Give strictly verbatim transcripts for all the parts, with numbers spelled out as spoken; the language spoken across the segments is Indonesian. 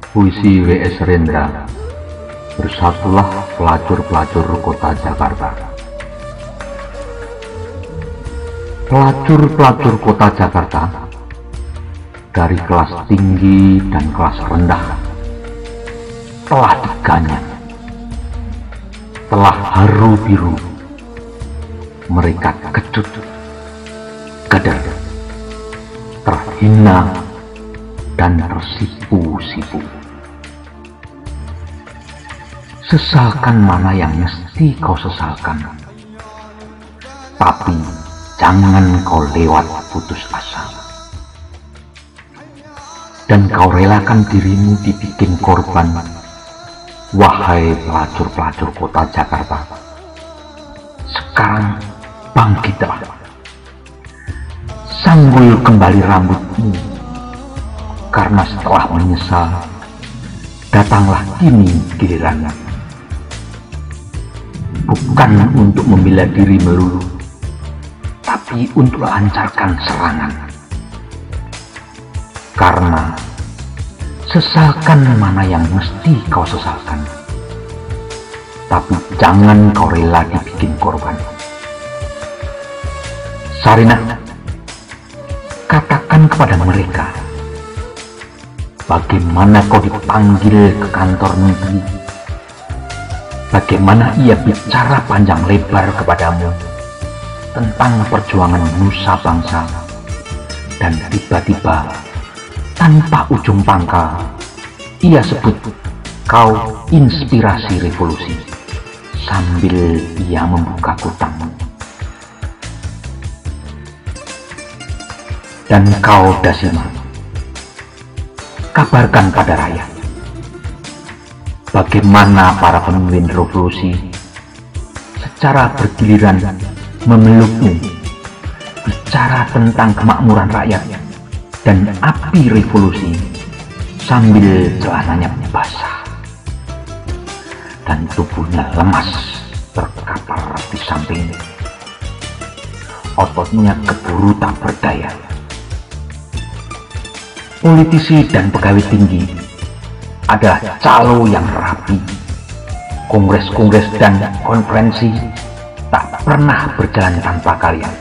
Puisi W S Rendra. Bersatulah pelacur-pelacur kota Jakarta. Pelacur-pelacur kota Jakarta, dari kelas tinggi dan kelas rendah, telah diganyang, telah haru biru, mereka kecut, keder, terhina, dan tersipu-sipu. Sesalkan mana yang mesti kau sesalkan, tapi jangan kau lewat putus asa. Dan kau relakan dirimu dibikin korban, wahai pelacur-pelacur kota Jakarta. Sekarang bangkitlah, sanggul kembali rambutmu, karena setelah menyesal, datanglah kini gilirannya. Bukan untuk membela diri melulu, tapi untuk lancarkan serangan. Karena sesalkan mana yang mesti kau sesalkan, tapi jangan kau rela dibikin korban. Sarinah, katakan kepada mereka, bagaimana kau dipanggil ke kantor negeri, bagaimana ia bicara panjang lebar kepadamu tentang perjuangan nusa bangsa, dan tiba-tiba tanpa ujung pangkal ia sebut kau inspirasi revolusi, sambil ia membuka kutangmu. Dan kau Dasima, kabarkan pada rakyat bagaimana para pemimpin revolusi secara bergiliran memelukmu, bicara tentang kemakmuran rakyat dan api revolusi, sambil celananya basah dan tubuhnya lemas terkapar di sampingnya, ototnya keburu tak berdaya. Politisi dan pegawai tinggi adalah calo yang rapi. Kongres-kongres dan konferensi tak pernah berjalan tanpa kalian.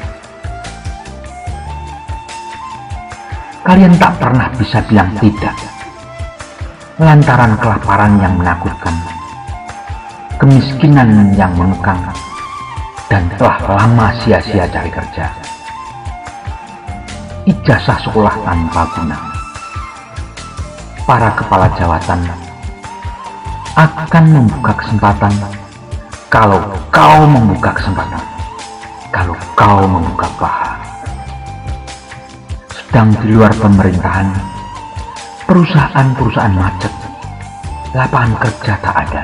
Kalian tak pernah bisa bilang tidak, lantaran kelaparan yang menakutkan, kemiskinan yang mengekang, dan telah lama sia-sia cari kerja. Ijazah sekolah tanpa guna. Para kepala jawatan akan membuka kesempatan kalau kau membuka kesempatan, kalau kau membuka paha. Sedang di luar pemerintahan, perusahaan-perusahaan macet, lapangan kerja tak ada.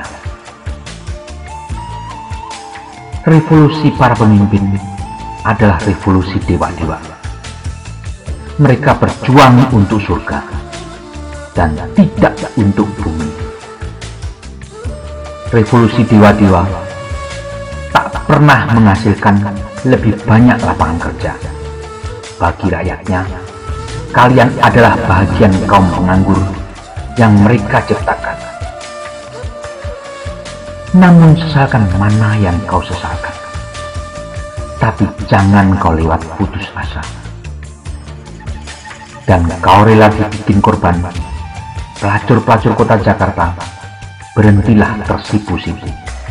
Revolusi para pemimpin adalah revolusi dewa-dewa. Mereka berjuang untuk surga dan tidak untuk bumi. Revolusi dewa-dewa tak pernah menghasilkan lebih banyak lapangan kerja. Bagi rakyatnya, kalian adalah bagian kaum penganggur yang mereka ciptakan. Namun sesalkan mana yang kau sesalkan, tapi jangan kau lewat putus asa. Dan kau rela dibikin korban, pelacur-pelacur kota Jakarta, berhentilah tersipu-sipu.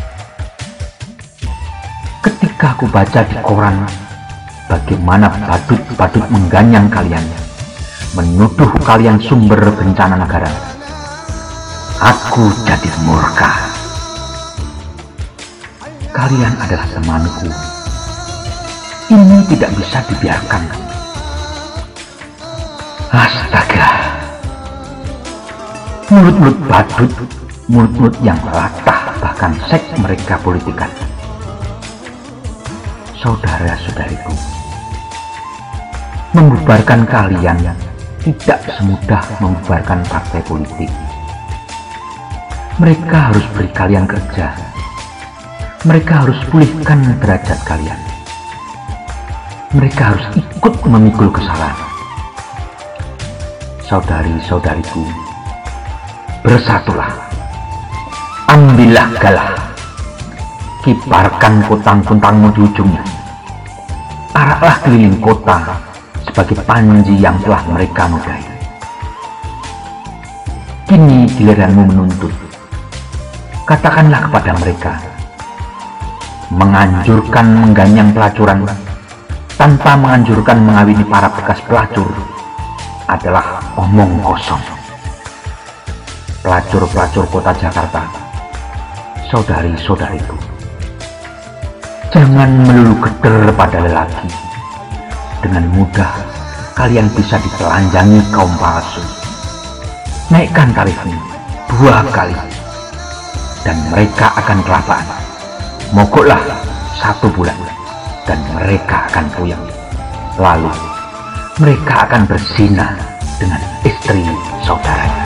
Ketika aku baca di koran bagaimana badut-badut mengganyang kalian, menuduh kalian sumber bencana negara, aku jadi murka. Kalian adalah temanku. Ini tidak bisa dibiarkan. Astaga. Mulut-mulut badut, mulut-mulut yang latah, bahkan seks mereka politikan. Saudara-saudariku, membubarkan kalian tidak semudah membubarkan partai politik. Mereka harus beri kalian kerja. Mereka harus pulihkan derajat kalian. Mereka harus ikut memikul kesalahan. Saudari-saudariku, bersatulah, ambillah galah, kibarkan kuntang-kuntangmu di ujungnya, araklah keliling kota sebagai panji yang telah mereka nodai. Kini giliranmu menuntut. Katakanlah kepada mereka, menganjurkan mengganyang pelacuran tanpa menganjurkan mengawini para bekas pelacur adalah omong kosong. Pelacur-pelacur kota Jakarta, saudari-saudariku, jangan melulu geder pada lelaki. Dengan mudah kalian bisa ditelanjangi kaum palsu. Naikkan tarifnya dua kali, dan mereka akan kelaparan. Mogoklah satu bulan, dan mereka akan puyeng. Lalu mereka akan berzina dengan istri saudaranya.